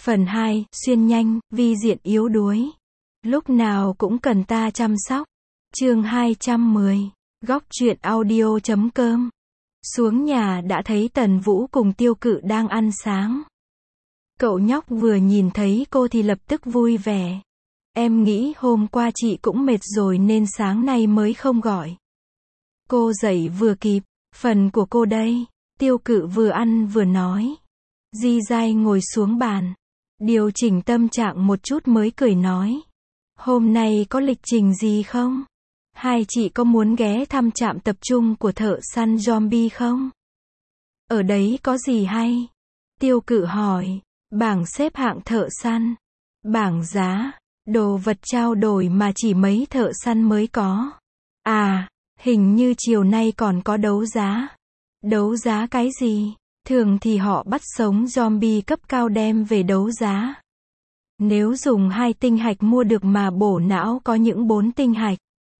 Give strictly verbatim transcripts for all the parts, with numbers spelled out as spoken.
Phần hai, xuyên nhanh, vi diện yếu đuối. Lúc nào cũng cần ta chăm sóc. Chương hai trăm mười. Góc truyện audio chấm com. Xuống nhà đã thấy Tần Vũ cùng Tiêu Cự đang ăn sáng. Cậu nhóc vừa nhìn thấy cô thì lập tức vui vẻ. Em nghĩ hôm qua chị cũng mệt rồi nên sáng nay mới không gọi. Cô dậy vừa kịp, phần của cô đây. Tiêu Cự vừa ăn vừa nói. Di Dai ngồi xuống bàn, điều chỉnh tâm trạng một chút mới cười nói. Hôm nay có lịch trình gì không? Hai chị có muốn ghé thăm trạm tập trung của thợ săn zombie không? Ở đấy có gì hay? Tiêu Cự hỏi. Bảng xếp hạng thợ săn, bảng giá, đồ vật trao đổi mà chỉ mấy thợ săn mới có. À, hình như chiều nay còn có đấu giá. Đấu giá cái gì? Thường thì họ bắt sống zombie cấp cao đem về đấu giá. Nếu dùng hai tinh hạch mua được mà bổ não có những bốn tinh hạch.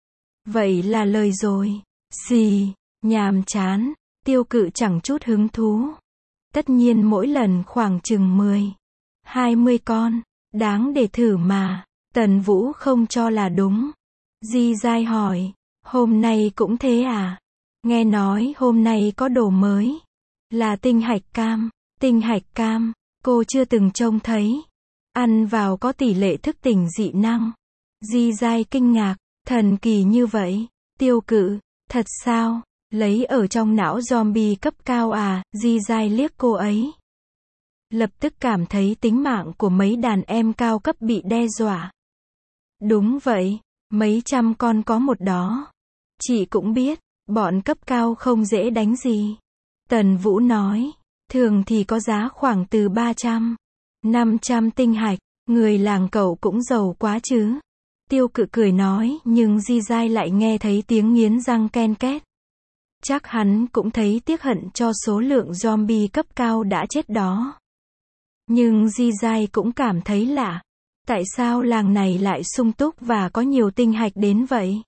Vậy là lời rồi. Xì, nhàm chán, Tiêu Cự chẳng chút hứng thú. Tất nhiên mỗi lần khoảng chừng mười, hai mươi con, đáng để thử mà. Tần Vũ không cho là đúng. Di Dai hỏi, hôm nay cũng thế à? Nghe nói hôm nay có đồ mới. Là tinh hạch cam, tinh hạch cam, cô chưa từng trông thấy. Ăn vào có tỷ lệ thức tỉnh dị năng. Di Dai kinh ngạc, thần kỳ như vậy. Tiêu Cự, thật sao? Lấy ở trong não zombie cấp cao à? Di Dai liếc cô ấy. Lập tức cảm thấy tính mạng của mấy đàn em cao cấp bị đe dọa. Đúng vậy, mấy trăm con có một đó. Chị cũng biết, bọn cấp cao không dễ đánh gì. Tần Vũ nói, thường thì có giá khoảng từ ba trăm, năm trăm tinh hạch, người làng cậu cũng giàu quá chứ. Tiêu Cự cười nói, nhưng Di Dai lại nghe thấy tiếng nghiến răng ken két. Chắc hắn cũng thấy tiếc hận cho số lượng zombie cấp cao đã chết đó. Nhưng Di Dai cũng cảm thấy lạ. Tại sao làng này lại sung túc và có nhiều tinh hạch đến vậy?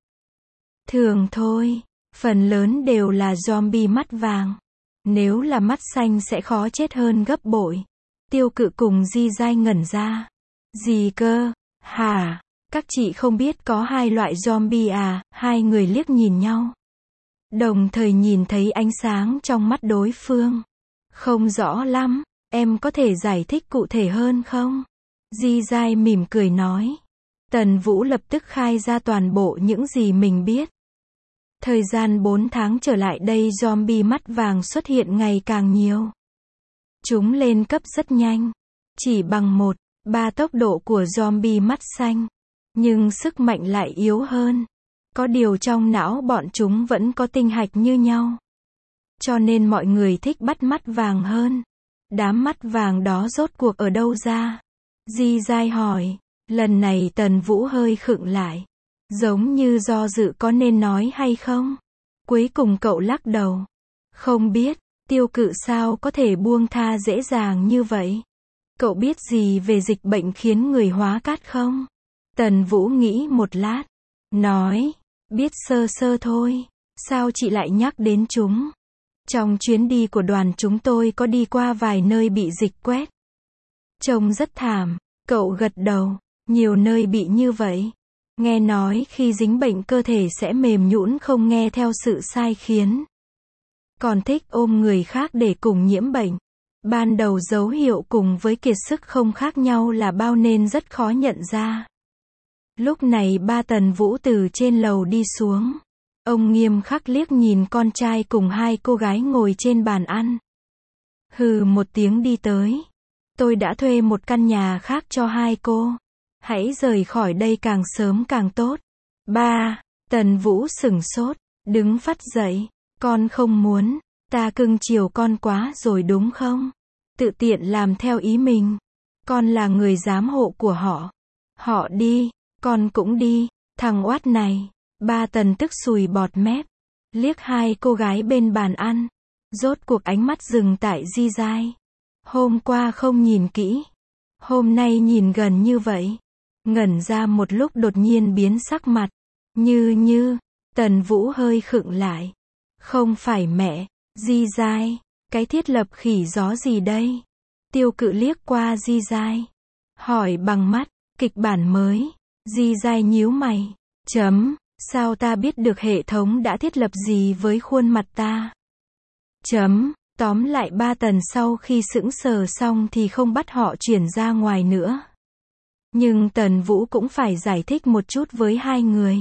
Thường thôi, phần lớn đều là zombie mắt vàng. Nếu là mắt xanh sẽ khó chết hơn gấp bội. Tiêu Cự cùng Di Dai ngẩn ra. Gì cơ? Hả? Các chị không biết có hai loại zombie à? Hai người liếc nhìn nhau. Đồng thời nhìn thấy ánh sáng trong mắt đối phương. Không rõ lắm, em có thể giải thích cụ thể hơn không? Di Dai mỉm cười nói. Tần Vũ lập tức khai ra toàn bộ những gì mình biết. Thời gian bốn tháng trở lại đây zombie mắt vàng xuất hiện ngày càng nhiều. Chúng lên cấp rất nhanh. Chỉ bằng một, ba tốc độ của zombie mắt xanh. Nhưng sức mạnh lại yếu hơn. Có điều trong não bọn chúng vẫn có tinh hạch như nhau. Cho nên mọi người thích bắt mắt vàng hơn. Đám mắt vàng đó rốt cuộc ở đâu ra? Di Dai hỏi. Lần này Tần Vũ hơi khựng lại. Giống như do dự có nên nói hay không? Cuối cùng cậu lắc đầu. Không biết, Tiêu Cự sao có thể buông tha dễ dàng như vậy? Cậu biết gì về dịch bệnh khiến người hóa cát không? Tần Vũ nghĩ một lát. Nói. Biết sơ sơ thôi. Sao chị lại nhắc đến chúng? Trong chuyến đi của đoàn chúng tôi có đi qua vài nơi bị dịch quét. Trông rất thảm. Cậu gật đầu. Nhiều nơi bị như vậy. Nghe nói khi dính bệnh cơ thể sẽ mềm nhũn không nghe theo sự sai khiến. Còn thích ôm người khác để cùng nhiễm bệnh. Ban đầu dấu hiệu cùng với kiệt sức không khác nhau là bao nên rất khó nhận ra. Lúc này ba Tần Vũ từ trên lầu đi xuống. Ông nghiêm khắc liếc nhìn con trai cùng hai cô gái ngồi trên bàn ăn. Hừ một tiếng đi tới. Tôi đã thuê một căn nhà khác cho hai cô. Hãy rời khỏi đây càng sớm càng tốt. Ba, Tần Vũ sửng sốt, đứng phắt dậy. Con không muốn, ta cưng chiều con quá rồi đúng không? Tự tiện làm theo ý mình. Con là người giám hộ của họ. Họ đi, con cũng đi, thằng oát này. Ba Tần tức sùi bọt mép. Liếc hai cô gái bên bàn ăn. Rốt cuộc ánh mắt dừng tại Di Dai. Hôm qua không nhìn kỹ. Hôm nay nhìn gần như vậy. Ngẩn ra một lúc đột nhiên biến sắc mặt. Như như, Tần Vũ hơi khựng lại. Không phải mẹ, Di Dai, cái thiết lập khỉ gió gì đây? Tiêu Cự liếc qua Di Giai. Hỏi bằng mắt, kịch bản mới. Di Giai nhíu mày. Chấm, sao ta biết được hệ thống đã thiết lập gì với khuôn mặt ta? Chấm, tóm lại ba tần sau khi sững sờ xong thì không bắt họ chuyển ra ngoài nữa. Nhưng Tần Vũ cũng phải giải thích một chút với hai người.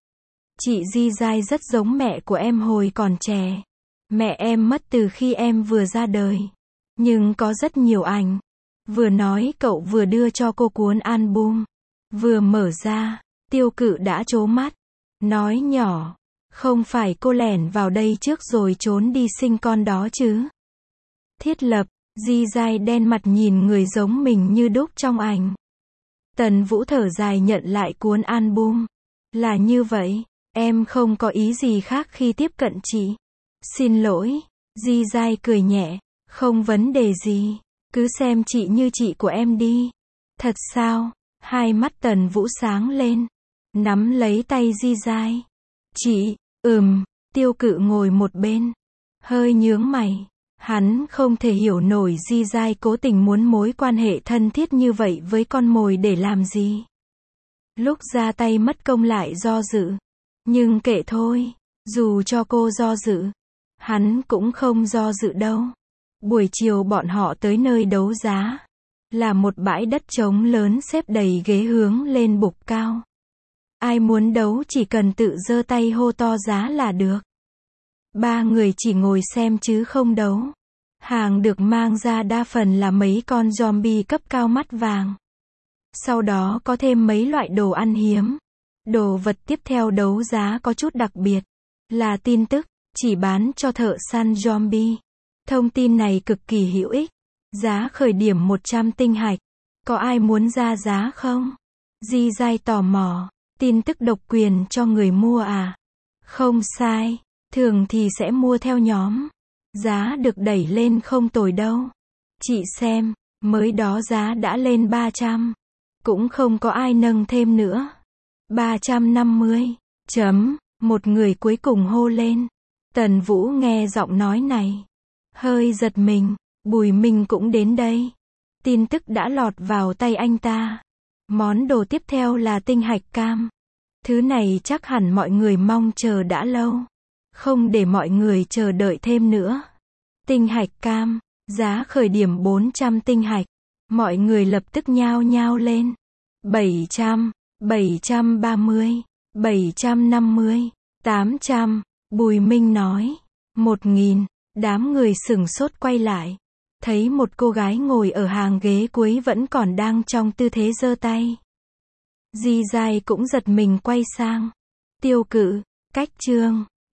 Chị Di Giai rất giống mẹ của em hồi còn trẻ. Mẹ em mất từ khi em vừa ra đời. Nhưng có rất nhiều ảnh. Vừa nói cậu vừa đưa cho cô cuốn album. Vừa mở ra, Tiêu Cự đã trố mắt. Nói nhỏ, không phải cô lẻn vào đây trước rồi trốn đi sinh con đó chứ? Thiết lập, Di Giai đen mặt nhìn người giống mình như đúc trong ảnh. Tần Vũ thở dài nhận lại cuốn album. Là như vậy, em không có ý gì khác khi tiếp cận chị. Xin lỗi, Di Giai cười nhẹ, không vấn đề gì, cứ xem chị như chị của em đi. Thật sao? Hai mắt Tần Vũ sáng lên, nắm lấy tay Di Giai. Chị, ừm, Tiêu Cự ngồi một bên, hơi nhướng mày. Hắn không thể hiểu nổi Di Giai cố tình muốn mối quan hệ thân thiết như vậy với con mồi để làm gì. Lúc ra tay mất công lại do dự. Nhưng kệ thôi, dù cho cô do dự, hắn cũng không do dự đâu. Buổi chiều bọn họ tới nơi đấu giá. Là một bãi đất trống lớn xếp đầy ghế hướng lên bục cao. Ai muốn đấu chỉ cần tự giơ tay hô to giá là được. Ba người chỉ ngồi xem chứ không đấu. Hàng được mang ra đa phần là mấy con zombie cấp cao mắt vàng. Sau đó có thêm mấy loại đồ ăn hiếm. Đồ vật tiếp theo đấu giá có chút đặc biệt. Là tin tức, chỉ bán cho thợ săn zombie. Thông tin này cực kỳ hữu ích. Giá khởi điểm một trăm tinh hạch. Có ai muốn ra giá không? Di Giai tò mò. Tin tức độc quyền cho người mua à? Không sai. Thường thì sẽ mua theo nhóm. Giá được đẩy lên không tồi đâu. Chị xem, mới đó giá đã lên ba trăm. Cũng không có ai nâng thêm nữa. ba trăm năm mươi. Chấm, một người cuối cùng hô lên. Tần Vũ nghe giọng nói này. Hơi giật mình, Bùi Minh cũng đến đây. Tin tức đã lọt vào tay anh ta. Món đồ tiếp theo là tinh hạch cam. Thứ này chắc hẳn mọi người mong chờ đã lâu. Không để mọi người chờ đợi thêm nữa. Tinh hạch cam, giá khởi điểm bốn trăm tinh hạch. Mọi người lập tức nhao nhao lên. bảy trăm, bảy trăm ba mươi, bảy trăm năm mươi, tám trăm. Bùi Minh nói. một nghìn. Đám người sửng sốt quay lại. Thấy một cô gái ngồi ở hàng ghế cuối vẫn còn đang trong tư thế giơ tay. Di Giai cũng giật mình quay sang. Tiêu Cự, cách chương.